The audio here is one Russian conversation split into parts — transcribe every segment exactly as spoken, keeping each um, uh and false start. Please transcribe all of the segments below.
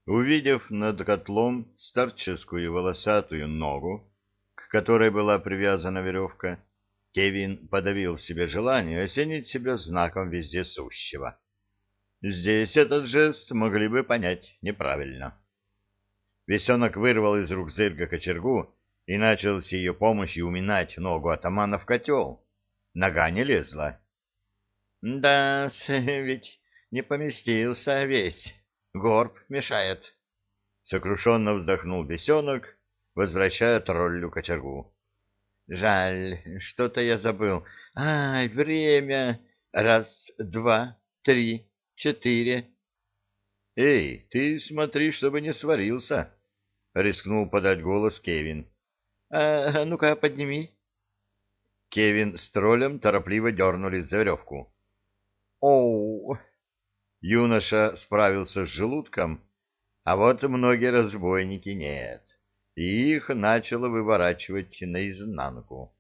Увидев над котлом старческую волосатую ногу, к которой была привязана веревка, Кевин подавил в себе желание осенить себя знаком вездесущего. Здесь этот жест могли бы понять неправильно. Бесенок вырвал из рук зырка кочергу и начал с ее помощью уминать ногу атамана в котел. Нога не лезла. — Да, ведь не поместился весь. Горб мешает. Сокрушенно вздохнул бесенок, возвращая троллю кочергу. — Жаль, что-то я забыл. Ай, время. Раз, два, три, четыре. — Эй, ты смотри, чтобы не сварился, — рискнул подать голос Кевин. — А ну-ка, подними. Кевин с троллем торопливо дернулись за веревку. — Оу! Юноша справился с желудком, а вот многие разбойники нет, и их начало выворачивать наизнанку.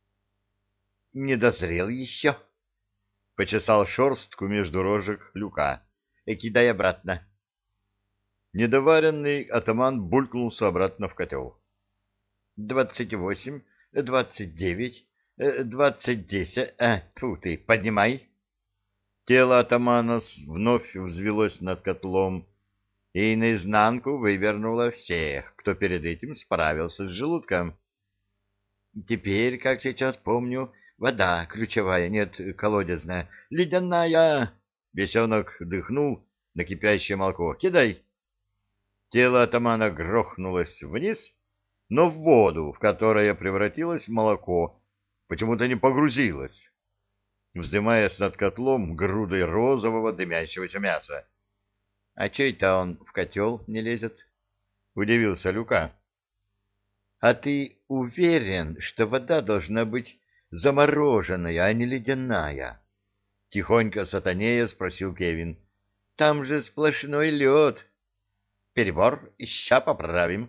— Не дозрел еще, — почесал шерстку между рожек Люка. — Кидай обратно. Недоваренный атаман булькнулся обратно в котел. — Двадцать восемь, двадцать девять, двадцать десять. А, тьфу ты, поднимай. Тело атамана вновь взвелось над котлом и наизнанку вывернуло всех, кто перед этим справился с желудком. Теперь, как сейчас помню, вода ключевая, нет, колодезная, ледяная. Бесенок дыхнул на кипящее молоко. Кидай. Тело атамана грохнулось вниз, но в воду, в которое превратилось молоко, почему-то не погрузилось, вздымаясь над котлом грудой розового дымящегося мяса. — А че это он в котел не лезет? — удивился Люка. — А ты уверен, что вода должна быть замороженная, а не ледяная? — тихонько сатанея спросил Кевин. — Там же сплошной лед. Перебор, ща поправим.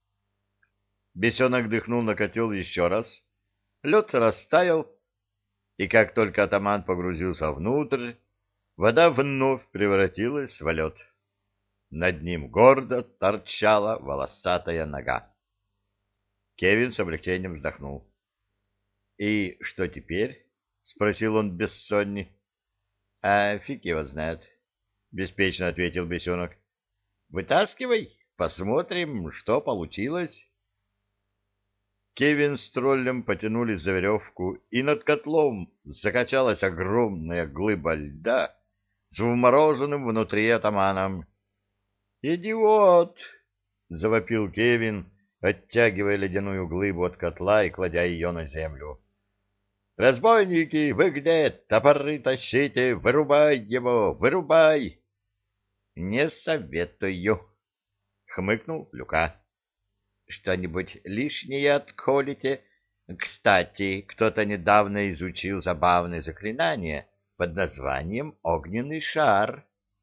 Бесенок дыхнул на котел еще раз. Лед растаял, и как только атаман погрузился внутрь, вода вновь превратилась в лед. Над ним гордо торчала волосатая нога. Кевин с облегчением вздохнул. — И что теперь? — спросил он бессонни. — А фиг его знает, — беспечно ответил бесенок. — Вытаскивай, посмотрим, что получилось. Кевин с троллем потянулись за веревку, и над котлом закачалась огромная глыба льда с вмороженным внутри атаманом. «Идиот!» — завопил Кевин, оттягивая ледяную глыбу от котла и кладя ее на землю. «Разбойники, вы где? Топоры тащите! Вырубай его! Вырубай!» «Не советую!» — хмыкнул Люка. Что-нибудь лишнее отколите? Кстати, кто-то недавно изучил забавное заклинание под названием «Огненный шар».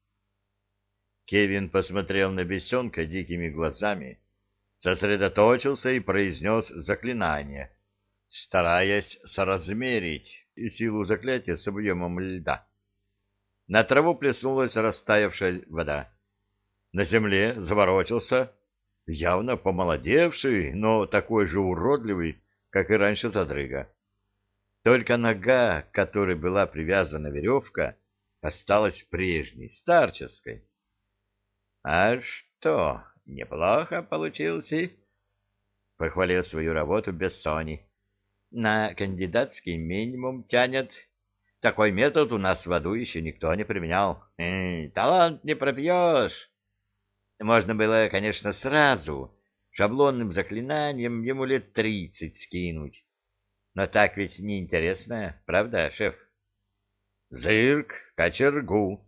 Кевин посмотрел на бесенка дикими глазами, сосредоточился и произнес заклинание, стараясь соразмерить силу заклятия с объемом льда. На траву плеснулась растаявшая вода. На земле заворочился явно помолодевший, но такой же уродливый, как и раньше задрыга. Только нога, к которой была привязана веревка, осталась прежней, старческой. — А что, неплохо получился? — похвалил свою работу Бессони. — На кандидатский минимум тянет. Такой метод у нас в аду еще никто не применял. Эй, талант не пропьешь. Можно было, конечно, сразу шаблонным заклинанием ему лет тридцать скинуть. Но так ведь неинтересно, правда, шеф? Зырк, кочергу.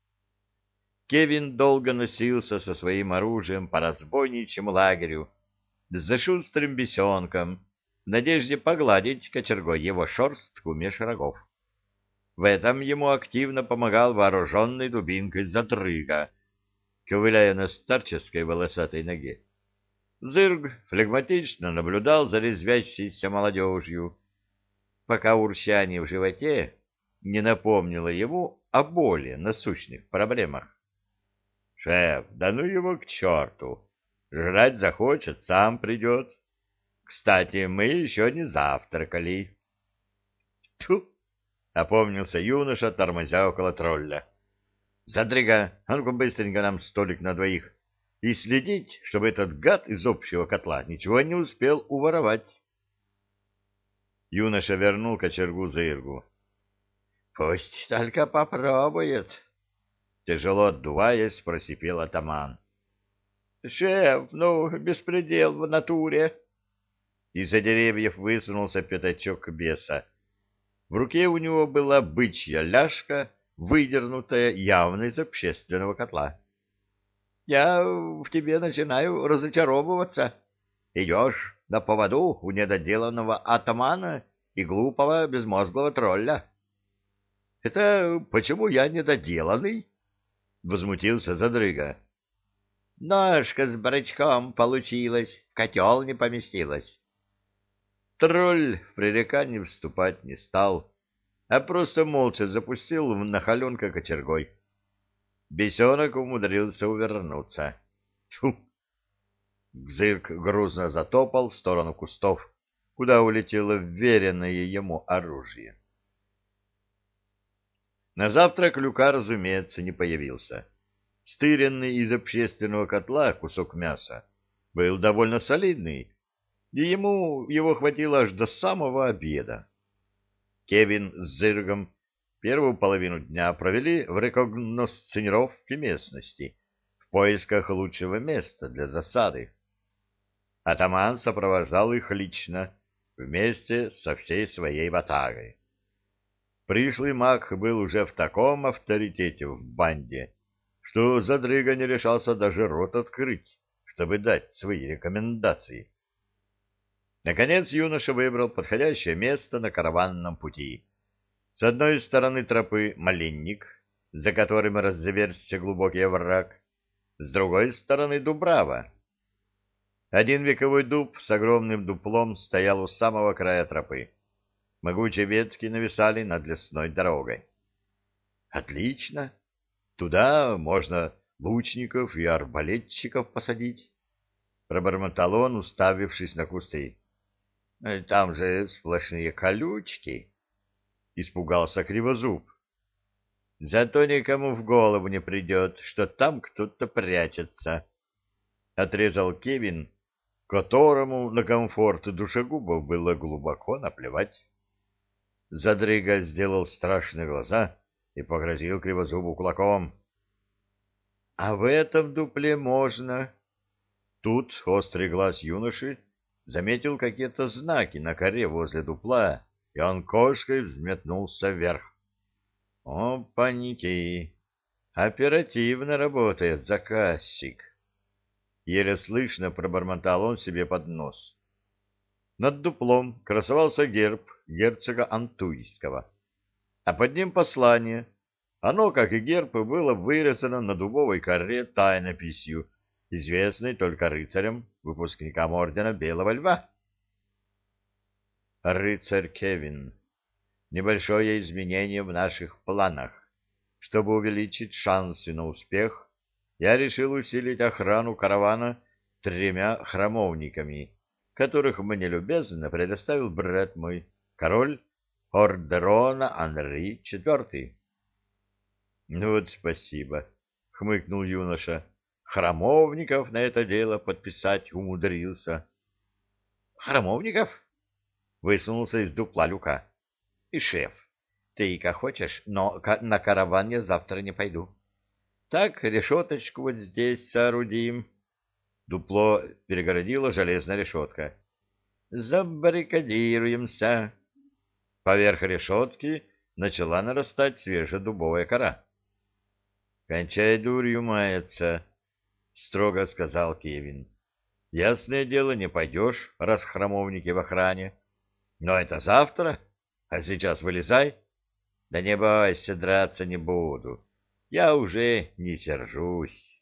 Кевин долго носился со своим оружием по разбойничьему лагерю за шустрым бесенком в надежде погладить кочергой его шерстку меж рогов. В этом ему активно помогал вооруженной дубинкой задрыга, ковыляя на старческой волосатой ноге. Зырг флегматично наблюдал за резвящейся молодежью, пока урчание в животе не напомнило ему о более насущных проблемах. Шеф, да ну его к черту. Жрать захочет, сам придет. Кстати, мы еще не завтракали. Тьфу! — опомнился юноша, тормозя около тролля. — Задрига, а ну-ка быстренько нам столик на двоих. И следить, чтобы этот гад из общего котла ничего не успел уворовать. Юноша вернул кочергу Зыргу. — Пусть только попробует. Тяжело отдуваясь, просипел атаман. — Шеф, ну, беспредел в натуре. Из-за деревьев высунулся пятачок беса. В руке у него была бычья ляжка, выдернутая явно из общественного котла. — Я в тебе начинаю разочаровываться. Идешь на поводу у недоделанного атамана и глупого безмозглого тролля. — Это почему я недоделанный? — возмутился Задрыга. — Ножка с барачком получилась, в котел не поместилась. Тролль в пререкание вступать не стал, а просто молча запустил в нахаленка кочергой. Бесенок умудрился увернуться. Тьфу! Гзырк грузно затопал в сторону кустов, куда улетело вверенное ему оружие. На завтрак Люка, разумеется, не появился. Стыренный из общественного котла кусок мяса был довольно солидный, и ему его хватило аж до самого обеда. Кевин с Зыргом первую половину дня провели в рекогносцировке местности в поисках лучшего места для засады. Атаман сопровождал их лично, вместе со всей своей ватагой. Пришлый маг был уже в таком авторитете в банде, что Задрыга не решался даже рот открыть, чтобы дать свои рекомендации. Наконец юноша выбрал подходящее место на караванном пути. С одной стороны тропы малинник, за которым разверзся глубокий овраг, с другой стороны дубрава. Один вековой дуб с огромным дуплом стоял у самого края тропы. Могучие ветки нависали над лесной дорогой. Отлично! Туда можно лучников и арбалетчиков посадить, — пробормотал он, уставившись на кусты. — Там же сплошные колючки, — испугался Кривозуб. — Зато никому в голову не придет, что там кто-то прячется, — отрезал Кевин, которому на комфорт душегубов было глубоко наплевать. Задрыга сделал страшные глаза и погрозил Кривозубу кулаком. — А в этом дупле можно... Тут острый глаз юноши заметил какие-то знаки на коре возле дупла, и он кошкой взметнулся вверх. — Опаньки! Оперативно работает заказчик! Еле слышно пробормотал он себе под нос. Над дуплом красовался герб герцога Антуйского, а под ним послание. Оно, как и герб, было вырезано на дубовой коре тайнописью, известной только рыцарям, выпускникам ордена Белого Льва. Рыцарь Кевин. Небольшое изменение в наших планах. Чтобы увеличить шансы на успех, я решил усилить охрану каравана тремя храмовниками, которых мне любезно предоставил брат мой, король Ордерона Анри четвёртый. — Ну вот спасибо, — хмыкнул юноша. Храмовников на это дело подписать умудрился. — Храмовников? — высунулся из дупла Люка. — И шеф, ты как хочешь, но на караван я завтра не пойду. Так решеточку вот здесь соорудим. Дупло перегородила железная решетка. Забаррикадируемся. Поверх решетки начала нарастать свежая дубовая кора. — Кончай дурью маяться, — строго сказал Кевин. — Ясное дело, не пойдешь, раз храмовники в охране. Но это завтра, а сейчас вылезай. Да не бойся, драться не буду. Я уже не сержусь.